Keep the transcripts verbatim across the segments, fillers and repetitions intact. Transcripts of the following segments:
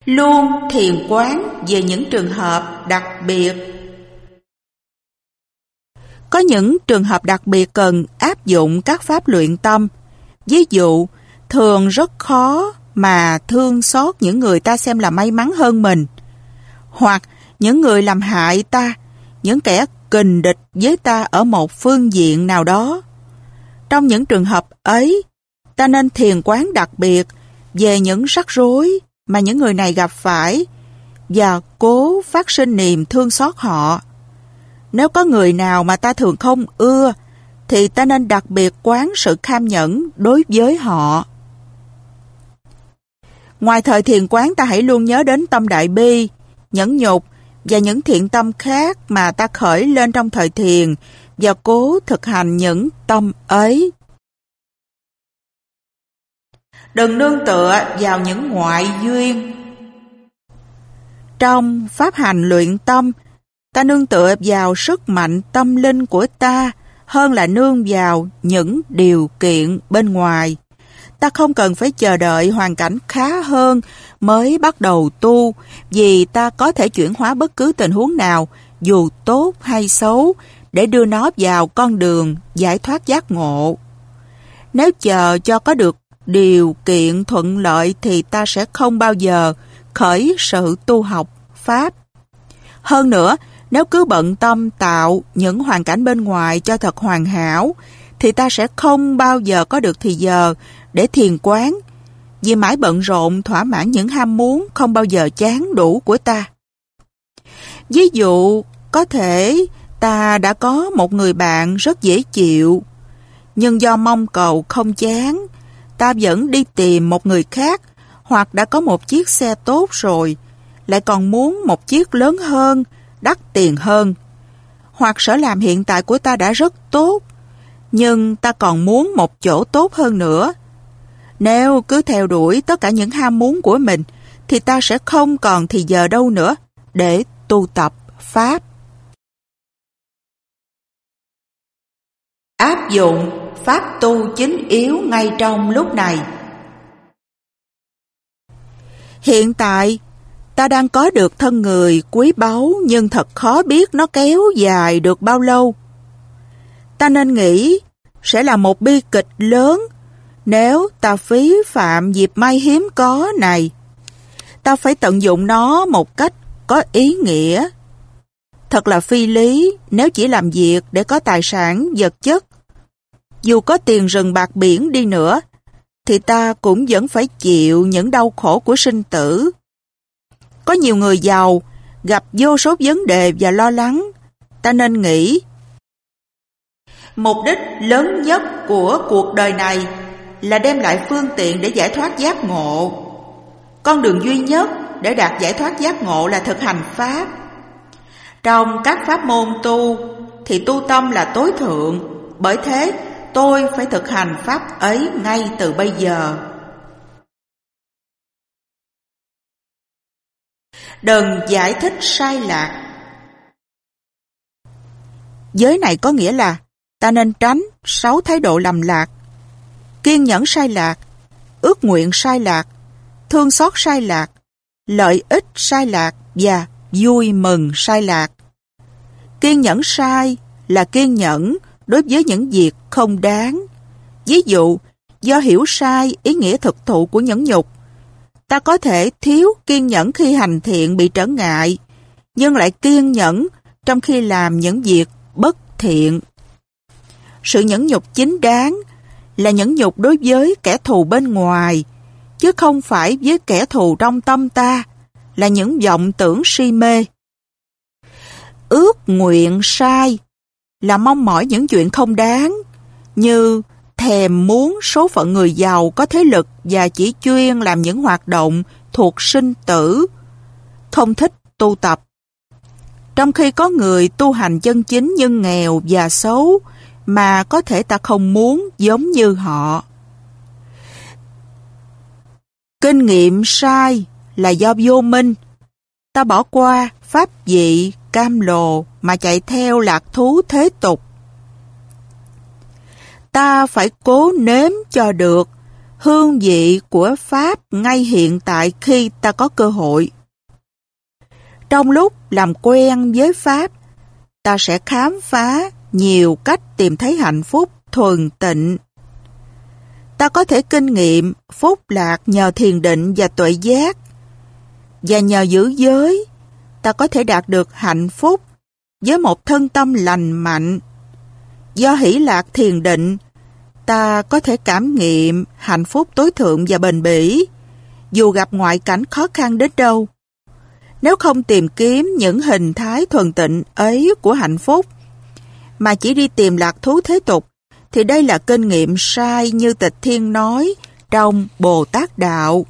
Luôn thiền quán về những trường hợp đặc biệt. Có những trường hợp đặc biệt cần áp dụng các pháp luyện tâm. Ví dụ, thường rất khó mà thương xót những người ta xem là may mắn hơn mình, hoặc những người làm hại ta, những kẻ kình địch với ta ở một phương diện nào đó. Trong những trường hợp ấy, ta nên thiền quán đặc biệt về những rắc rối mà những người này gặp phải và cố phát sinh niềm thương xót họ. Nếu có người nào mà ta thường không ưa, thì ta nên đặc biệt quán sự kham nhẫn đối với họ. Ngoài thời thiền quán, ta hãy luôn nhớ đến tâm đại bi, nhẫn nhục và những thiện tâm khác mà ta khởi lên trong thời thiền và cố thực hành những tâm ấy. Đừng nương tựa vào những ngoại duyên. Trong pháp hành luyện tâm, ta nương tựa vào sức mạnh tâm linh của ta hơn là nương vào những điều kiện bên ngoài. Ta không cần phải chờ đợi hoàn cảnh khá hơn mới bắt đầu tu, vì ta có thể chuyển hóa bất cứ tình huống nào, dù tốt hay xấu, để đưa nó vào con đường giải thoát giác ngộ. Nếu chờ cho có được điều kiện thuận lợi thì ta sẽ không bao giờ khởi sự tu học Pháp. Hơn nữa, nếu cứ bận tâm tạo những hoàn cảnh bên ngoài cho thật hoàn hảo, thì ta sẽ không bao giờ có được thì giờ để thiền quán, vì mãi bận rộn thỏa mãn những ham muốn không bao giờ chán đủ của ta. Ví dụ, có thể ta đã có một người bạn rất dễ chịu, nhưng do mong cầu không chán, ta vẫn đi tìm một người khác, hoặc đã có một chiếc xe tốt rồi, lại còn muốn một chiếc lớn hơn, đắt tiền hơn. Hoặc sở làm hiện tại của ta đã rất tốt, nhưng ta còn muốn một chỗ tốt hơn nữa. Nếu cứ theo đuổi tất cả những ham muốn của mình, thì ta sẽ không còn thì giờ đâu nữa để tu tập Pháp. Áp dụng Pháp tu chính yếu ngay trong lúc này. Hiện tại, ta đang có được thân người quý báu, nhưng thật khó biết nó kéo dài được bao lâu. Ta nên nghĩ sẽ là một bi kịch lớn nếu ta phí phạm dịp may hiếm có này. Ta phải tận dụng nó một cách có ý nghĩa. Thật là phi lý nếu chỉ làm việc để có tài sản vật chất. Dù có tiền rừng bạc biển đi nữa, thì ta cũng vẫn phải chịu những đau khổ của sinh tử. Có nhiều người giàu gặp vô số vấn đề và lo lắng. Ta nên nghĩ, mục đích lớn nhất của cuộc đời này là đem lại phương tiện để giải thoát giác ngộ. Con đường duy nhất để đạt giải thoát giác ngộ là thực hành Pháp. Trong các pháp môn tu thì tu tâm là tối thượng, bởi thế tôi phải thực hành Pháp ấy ngay từ bây giờ. Đừng giải thích sai lạc. Giới này có nghĩa là ta nên tránh sáu thái độ lầm lạc: kiên nhẫn sai lạc, ước nguyện sai lạc, thương xót sai lạc, lợi ích sai lạc và vui mừng sai lạc. Kiên nhẫn sai là kiên nhẫn đối với những việc không đáng. Ví dụ, do hiểu sai ý nghĩa thực thụ của nhẫn nhục, ta có thể thiếu kiên nhẫn khi hành thiện bị trở ngại, nhưng lại kiên nhẫn trong khi làm những việc bất thiện. Sự nhẫn nhục chính đáng là nhẫn nhục đối với kẻ thù bên ngoài, chứ không phải với kẻ thù trong tâm ta, là những vọng tưởng si mê. Ước nguyện sai là mong mỏi những chuyện không đáng, như thèm muốn số phận người giàu có thế lực và chỉ chuyên làm những hoạt động thuộc sinh tử, không thích tu tập. Trong khi có người tu hành chân chính nhưng nghèo và xấu, mà có thể ta không muốn giống như họ. Kinh nghiệm sai là do vô minh. Ta bỏ qua pháp vị, cam lồ mà chạy theo lạc thú thế tục. Ta phải cố nếm cho được hương vị của Pháp ngay hiện tại khi ta có cơ hội. Trong lúc làm quen với Pháp, ta sẽ khám phá nhiều cách tìm thấy hạnh phúc thuần tịnh. Ta có thể kinh nghiệm phúc lạc nhờ thiền định và tuệ giác, và nhờ giữ giới, ta có thể đạt được hạnh phúc với một thân tâm lành mạnh. Do hỷ lạc thiền định, ta có thể cảm nghiệm hạnh phúc tối thượng và bền bỉ, dù gặp ngoại cảnh khó khăn đến đâu. Nếu không tìm kiếm những hình thái thuần tịnh ấy của hạnh phúc, mà chỉ đi tìm lạc thú thế tục, thì đây là kinh nghiệm sai như Tịch Thiên nói trong Bồ Tát Đạo.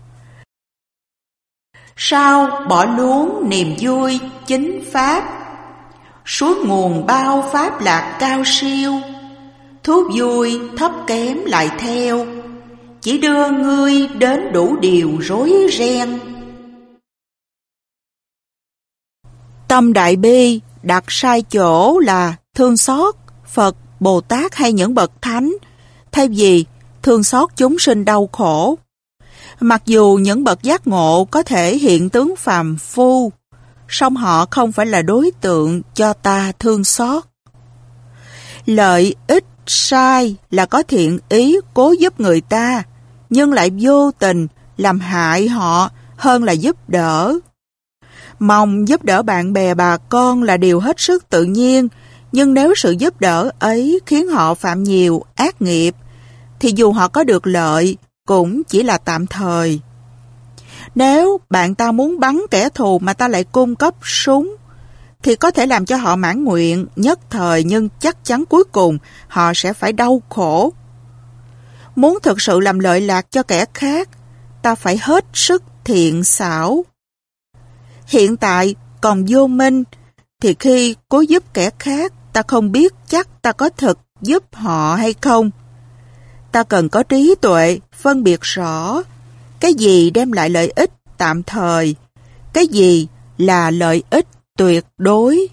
Sao bỏ luống niềm vui chính Pháp, suối nguồn bao Pháp lạc cao siêu, thú vui thấp kém lại theo, chỉ đưa ngươi đến đủ điều rối ren. Tâm đại bi đặt sai chỗ là thương xót Phật, Bồ Tát hay những bậc thánh, thay vì thương xót chúng sinh đau khổ. Mặc dù những bậc giác ngộ có thể hiện tướng phàm phu, song họ không phải là đối tượng cho ta thương xót. Lợi ích sai là có thiện ý cố giúp người ta, nhưng lại vô tình làm hại họ hơn là giúp đỡ. Mong giúp đỡ bạn bè bà con là điều hết sức tự nhiên, nhưng nếu sự giúp đỡ ấy khiến họ phạm nhiều ác nghiệp, thì dù họ có được lợi, cũng chỉ là tạm thời. Nếu bạn ta muốn bắn kẻ thù mà ta lại cung cấp súng, thì có thể làm cho họ mãn nguyện nhất thời, nhưng chắc chắn cuối cùng họ sẽ phải đau khổ. Muốn thực sự làm lợi lạc cho kẻ khác, ta phải hết sức thiện xảo. Hiện tại còn vô minh, thì khi cố giúp kẻ khác, ta không biết chắc ta có thực giúp họ hay không. Ta cần có trí tuệ, phân biệt rõ cái gì đem lại lợi ích tạm thời, cái gì là lợi ích tuyệt đối.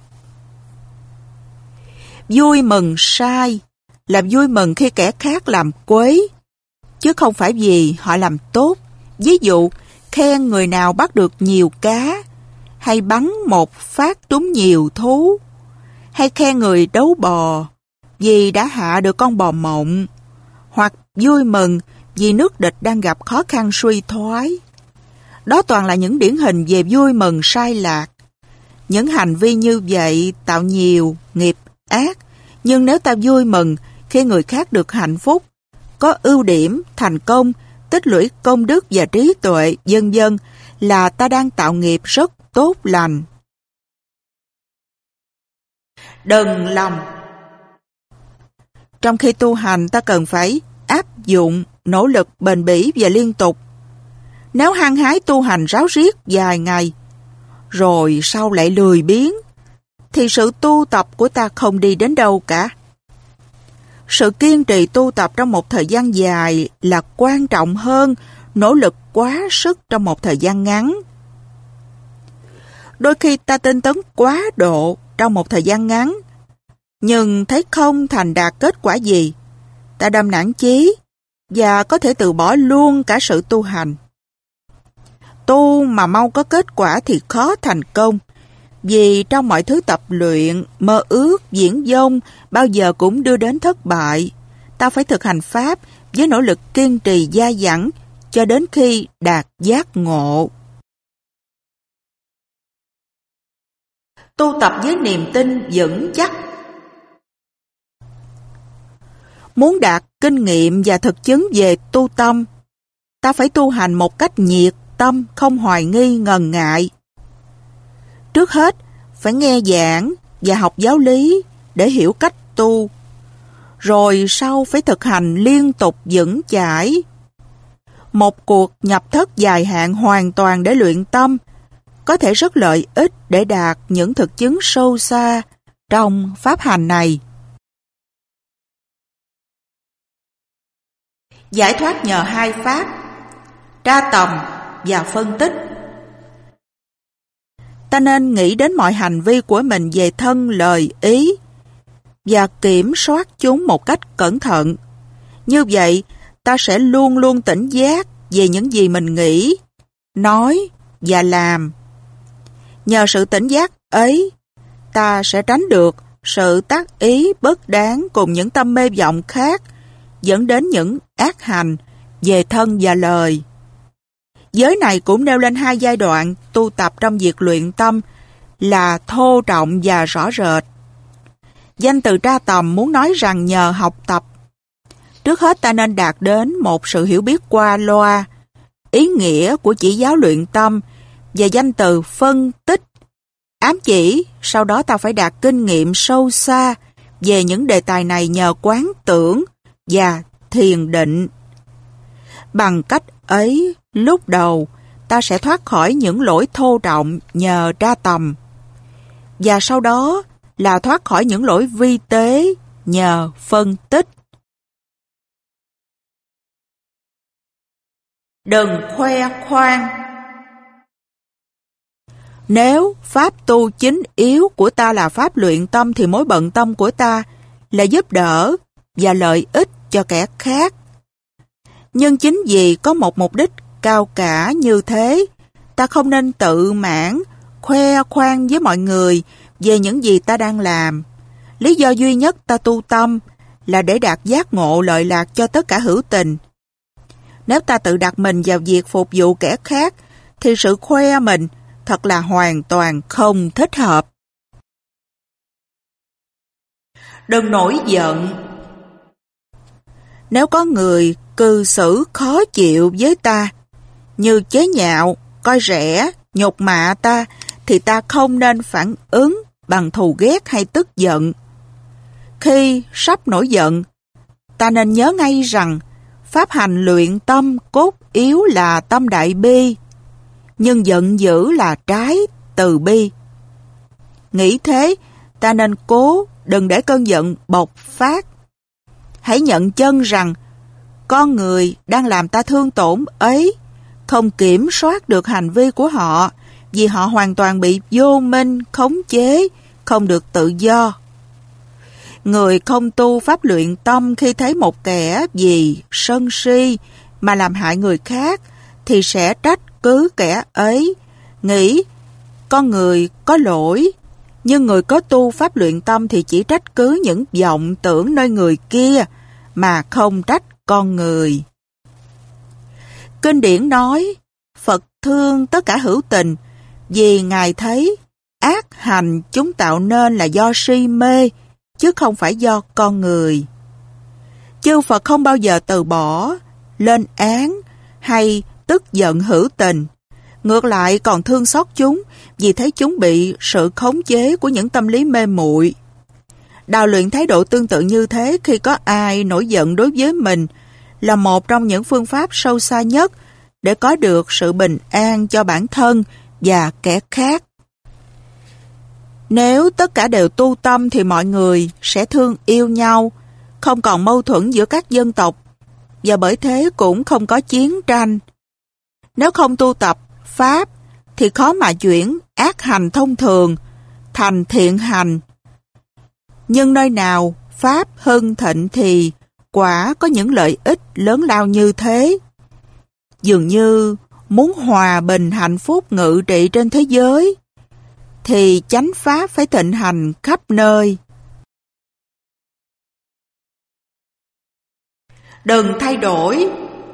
Vui mừng sai là vui mừng khi kẻ khác làm quấy, chứ không phải vì họ làm tốt. Ví dụ, khen người nào bắt được nhiều cá, hay bắn một phát trúng nhiều thú, hay khen người đấu bò vì đã hạ được con bò mộng, hoặc vui mừng vì nước địch đang gặp khó khăn suy thoái. Đó toàn là những điển hình về vui mừng sai lạc. Những hành vi như vậy tạo nhiều nghiệp ác, nhưng nếu ta vui mừng khi người khác được hạnh phúc, có ưu điểm, thành công, tích lũy công đức và trí tuệ, vân vân, là ta đang tạo nghiệp rất tốt lành. Đừng lòng. Trong khi tu hành, ta cần phải áp dụng nỗ lực bền bỉ và liên tục. Nếu hăng hái tu hành ráo riết vài ngày, rồi sau lại lười biếng, thì sự tu tập của ta không đi đến đâu cả. Sự kiên trì tu tập trong một thời gian dài là quan trọng hơn nỗ lực quá sức trong một thời gian ngắn. Đôi khi ta tinh tấn quá độ trong một thời gian ngắn, nhưng thấy không thành đạt kết quả gì, ta đâm nản chí và có thể từ bỏ luôn cả sự tu hành. Tu mà mau có kết quả thì khó thành công, vì trong mọi thứ tập luyện, mơ ước, diễn dông bao giờ cũng đưa đến thất bại. Ta phải thực hành Pháp với nỗ lực kiên trì dai dẳng cho đến khi đạt giác ngộ. Tu tập với niềm tin vững chắc. Muốn đạt kinh nghiệm và thực chứng về tu tâm, ta phải tu hành một cách nhiệt tâm, không hoài nghi ngần ngại. Trước hết, phải nghe giảng và học giáo lý để hiểu cách tu. Rồi sau phải thực hành liên tục vững chãi. Một cuộc nhập thất dài hạn hoàn toàn để luyện tâm có thể rất lợi ích để đạt những thực chứng sâu xa trong pháp hành này. Giải thoát nhờ hai pháp, tra tầm và phân tích. Ta nên nghĩ đến mọi hành vi của mình về thân, lời, ý và kiểm soát chúng một cách cẩn thận. Như vậy, ta sẽ luôn luôn tỉnh giác về những gì mình nghĩ, nói và làm. Nhờ sự tỉnh giác ấy, ta sẽ tránh được sự tác ý bất đáng cùng những tâm mê vọng khác, dẫn đến những ác hành về thân và lời. Giới này cũng nêu lên hai giai đoạn tu tập trong việc luyện tâm là thô trọng và rõ rệt. Danh từ Tra Tầm muốn nói rằng nhờ học tập, trước hết ta nên đạt đến một sự hiểu biết qua loa, ý nghĩa của chỉ giáo luyện tâm và danh từ phân tích, ám chỉ sau đó ta phải đạt kinh nghiệm sâu xa về những đề tài này nhờ quán tưởng và thiền định. Bằng cách ấy, lúc đầu ta sẽ thoát khỏi những lỗi thô trọng nhờ Tra Tầm, và sau đó là thoát khỏi những lỗi vi tế nhờ phân tích. Đừng khoe khoang. Nếu pháp tu chính yếu của ta là pháp luyện tâm thì mối bận tâm của ta là giúp đỡ và lợi ích cho kẻ khác. Nhưng chính vì có một mục đích cao cả như thế, ta không nên tự mãn, khoe khoang với mọi người về những gì ta đang làm. Lý do duy nhất ta tu tâm là để đạt giác ngộ lợi lạc cho tất cả hữu tình. Nếu ta tự đặt mình vào việc phục vụ kẻ khác, thì sự khoe mình thật là hoàn toàn không thích hợp. Đừng nổi giận. Nếu có người cư xử khó chịu với ta, như chế nhạo, coi rẻ, nhục mạ ta, thì ta không nên phản ứng bằng thù ghét hay tức giận. Khi sắp nổi giận, ta nên nhớ ngay rằng pháp hành luyện tâm cốt yếu là tâm đại bi, nhưng giận dữ là trái từ bi. Nghĩ thế, ta nên cố đừng để cơn giận bộc phát. Hãy nhận chân rằng con người đang làm ta thương tổn ấy không kiểm soát được hành vi của họ, vì họ hoàn toàn bị vô minh, khống chế, không được tự do. Người không tu pháp luyện tâm khi thấy một kẻ vì sân si mà làm hại người khác thì sẽ trách cứ kẻ ấy, nghĩ con người có lỗi. Nhưng người có tu pháp luyện tâm thì chỉ trách cứ những vọng tưởng nơi người kia mà không trách con người. Kinh điển nói Phật thương tất cả hữu tình vì Ngài thấy ác hành chúng tạo nên là do si mê chứ không phải do con người. Chư Phật không bao giờ từ bỏ, lên án hay tức giận hữu tình. Ngược lại còn thương xót chúng vì thấy chúng bị sự khống chế của những tâm lý mê muội. Đào luyện thái độ tương tự như thế khi có ai nổi giận đối với mình là một trong những phương pháp sâu xa nhất để có được sự bình an cho bản thân và kẻ khác. Nếu tất cả đều tu tâm thì mọi người sẽ thương yêu nhau, không còn mâu thuẫn giữa các dân tộc, và bởi thế cũng không có chiến tranh. Nếu không tu tập pháp thì khó mà chuyển ác hành thông thường thành thiện hành. Nhưng nơi nào pháp hưng thịnh thì quả có những lợi ích lớn lao như thế. Dường như muốn hòa bình hạnh phúc ngự trị trên thế giới thì chánh pháp phải thịnh hành khắp nơi. Đừng thay đổi.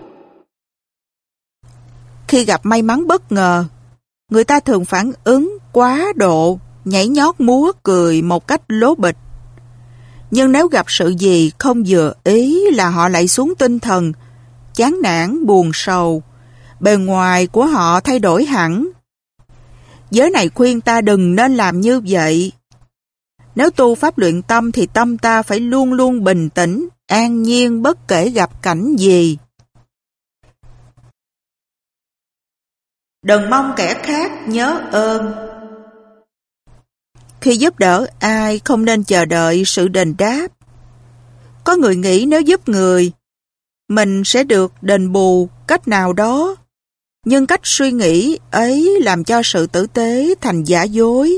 Khi gặp may mắn bất ngờ, người ta thường phản ứng quá độ, nhảy nhót múa cười một cách lố bịch. Nhưng nếu gặp sự gì không vừa ý là họ lại xuống tinh thần, chán nản, buồn sầu, bề ngoài của họ thay đổi hẳn. Giới này khuyên ta đừng nên làm như vậy. Nếu tu pháp luyện tâm thì tâm ta phải luôn luôn bình tĩnh, an nhiên bất kể gặp cảnh gì. Đừng mong kẻ khác nhớ ơn. Khi giúp đỡ ai không nên chờ đợi sự đền đáp. Có người nghĩ nếu giúp người, mình sẽ được đền bù cách nào đó. Nhưng cách suy nghĩ ấy làm cho sự tử tế thành giả dối.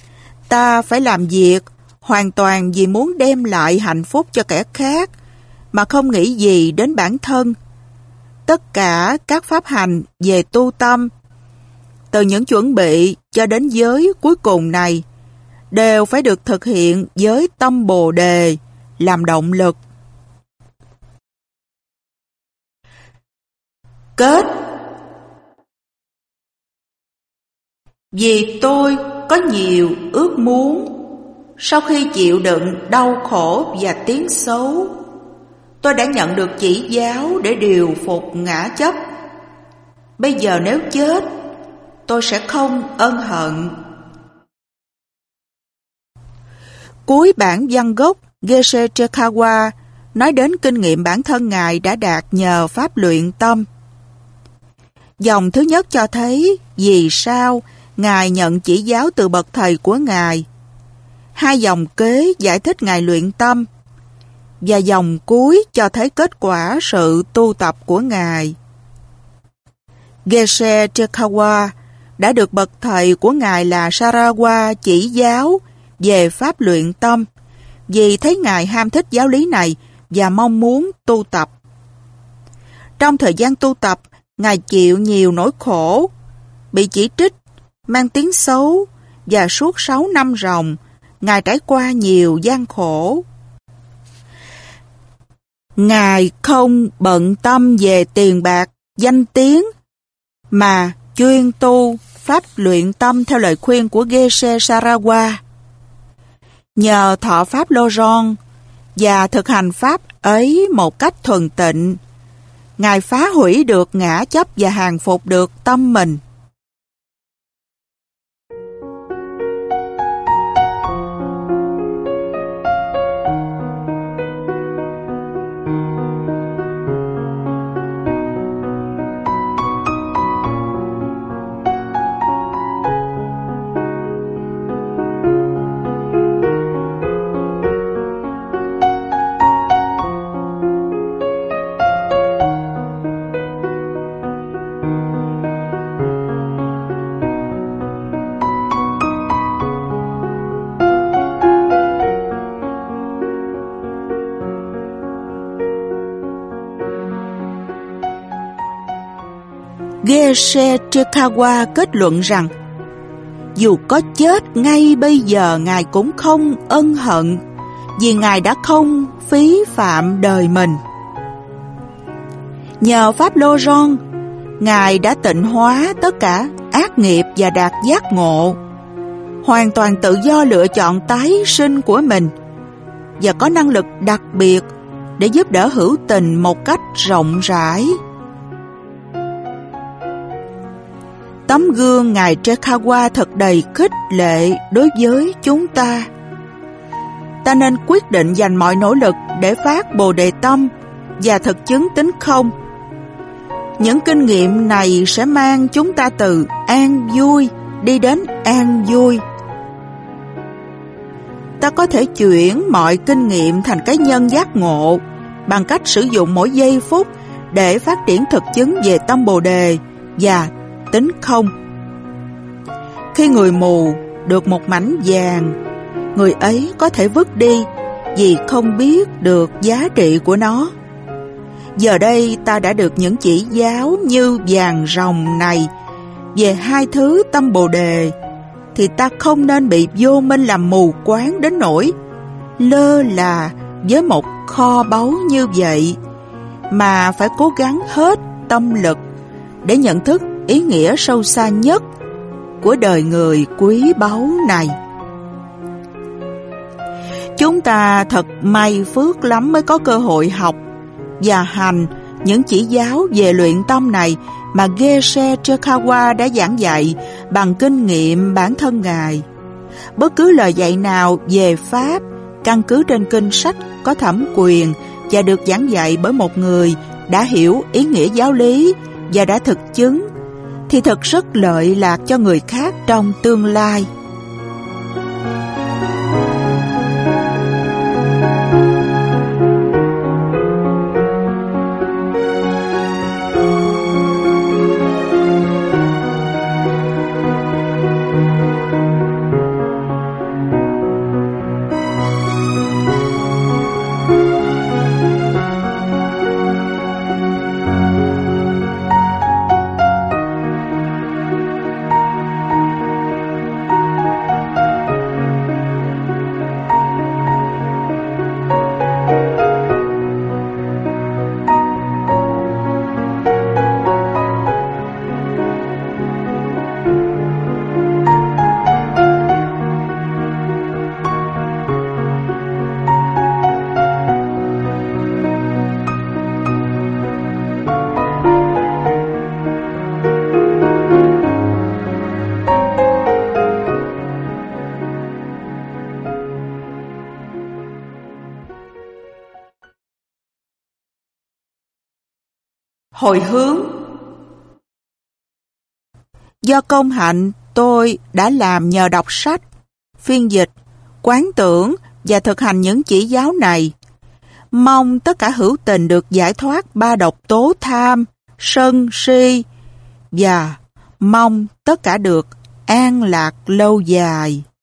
Ta phải làm việc hoàn toàn vì muốn đem lại hạnh phúc cho kẻ khác, mà không nghĩ gì đến bản thân. Tất cả các pháp hành về tu tâm, từ những chuẩn bị cho đến giới cuối cùng này, đều phải được thực hiện với tâm Bồ Đề làm động lực. Kết. Vì tôi có nhiều ước muốn, sau khi chịu đựng đau khổ và tiếng xấu, tôi đã nhận được chỉ giáo để điều phục ngã chấp. Bây giờ nếu chết, tôi sẽ không ân hận. Cuối bản văn gốc, Geshe Chekawa nói đến kinh nghiệm bản thân Ngài đã đạt nhờ pháp luyện tâm. Dòng thứ nhất cho thấy vì sao Ngài nhận chỉ giáo từ bậc thầy của Ngài. Hai dòng kế giải thích Ngài luyện tâm, và dòng cuối cho thấy kết quả sự tu tập của Ngài. Geshe Chekawa đã được bậc thầy của Ngài là Sarawa chỉ giáo về pháp luyện tâm, vì thấy Ngài ham thích giáo lý này và mong muốn tu tập. Trong thời gian tu tập, Ngài chịu nhiều nỗi khổ, bị chỉ trích, mang tiếng xấu, và suốt sáu năm ròng, Ngài trải qua nhiều gian khổ. Ngài không bận tâm về tiền bạc, danh tiếng, mà chuyên tu pháp luyện tâm theo lời khuyên của Geshe Sarawa. Nhờ thọ pháp Lojong và thực hành pháp ấy một cách thuần tịnh, Ngài phá hủy được ngã chấp và hàng phục được tâm mình. Geshe Chekawa kết luận rằng dù có chết ngay bây giờ Ngài cũng không ân hận, vì Ngài đã không phí phạm đời mình. Nhờ pháp Lojong, Ngài đã tịnh hóa tất cả ác nghiệp và đạt giác ngộ, hoàn toàn tự do lựa chọn tái sinh của mình, và có năng lực đặc biệt để giúp đỡ hữu tình một cách rộng rãi. Tấm gương Ngài Chekawa thật đầy khích lệ đối với chúng ta. Ta nên quyết định dành mọi nỗ lực để phát Bồ Đề tâm và thực chứng tính không. Những kinh nghiệm này sẽ mang chúng ta từ an vui đi đến an vui. Ta có thể chuyển mọi kinh nghiệm thành cá nhân giác ngộ bằng cách sử dụng mỗi giây phút để phát triển thực chứng về tâm Bồ Đề và tính không. Khi người mù được một mảnh vàng, người ấy có thể vứt đi vì không biết được giá trị của nó. Giờ đây ta đã được những chỉ giáo như vàng ròng này về hai thứ tâm Bồ Đề, thì ta không nên bị vô minh làm mù quáng đến nỗi lơ là với một kho báu như vậy, mà phải cố gắng hết tâm lực để nhận thức ý nghĩa sâu xa nhất của đời người quý báu này. Chúng ta thật may phước lắm mới có cơ hội học và hành những chỉ giáo về luyện tâm này mà Geshe Chekawa đã giảng dạy bằng kinh nghiệm bản thân Ngài. Bất cứ lời dạy nào về Pháp căn cứ trên kinh sách có thẩm quyền và được giảng dạy bởi một người đã hiểu ý nghĩa giáo lý và đã thực chứng, thì thật rất lợi lạc cho người khác trong tương lai. hồi hướng. Do công hạnh tôi đã làm nhờ đọc sách, phiên dịch, quán tưởng và thực hành những chỉ giáo này. Mong tất cả hữu tình được giải thoát ba độc tố tham, sân, si và mong tất cả được an lạc lâu dài.